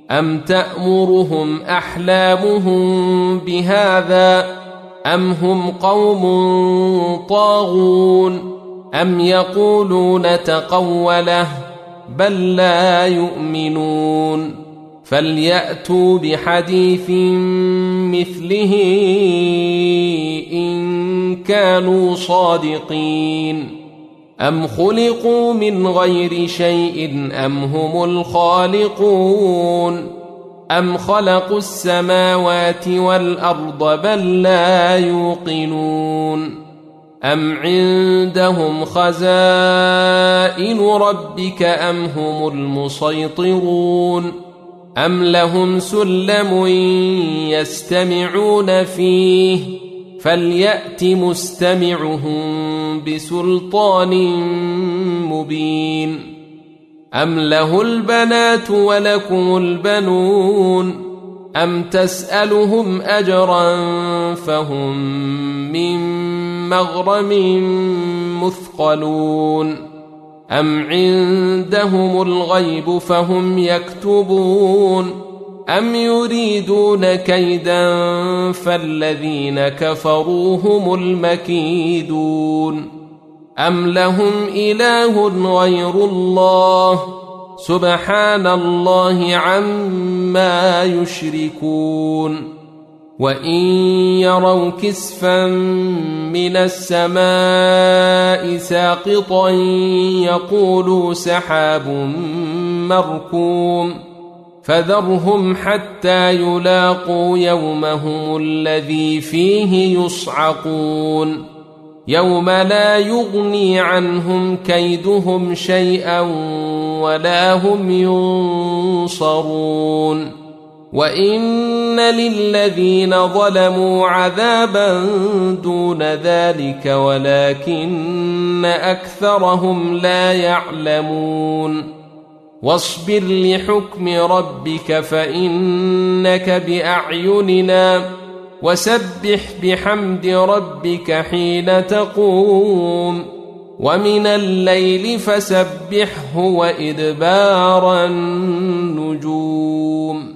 أم تأمرهم أحلامهم بهذا أم هم قوم طاغون أم يقولون تقوله بل لا يؤمنون فليأتوا بحديث مثله إن كانوا صادقين أم خلقوا من غير شيء أم هم الخالقون أم خلقوا السماوات والأرض بل لا يوقنون أم عندهم خزائن ربك أم هم المسيطرون أم لهم سلم يستمعون فيه فليأت مستمعهم بسلطان مبين أم له البنات ولكم البنون أم تسألهم أجرا فهم من مغرم مثقلون أم عندهم الغيب فهم يكتبون أم يريدون كيدا فالذين كفروا هم المكيدون أم لهم إله غير الله سبحان الله عما يشركون وإن يروا كسفا من السماء ساقطا يقولوا سحاب مركوم فذرهم حتى يلاقوا يومهم الذي فيه يصعقون يوم لا يغني عنهم كيدهم شيئا ولا هم ينصرون وإن للذين ظلموا عذابا دون ذلك ولكن أكثرهم لا يعلمون واصبر لحكم ربك فإنك بأعيننا وسبح بحمد ربك حين تقوم ومن الليل فسبحه وإدبار النجوم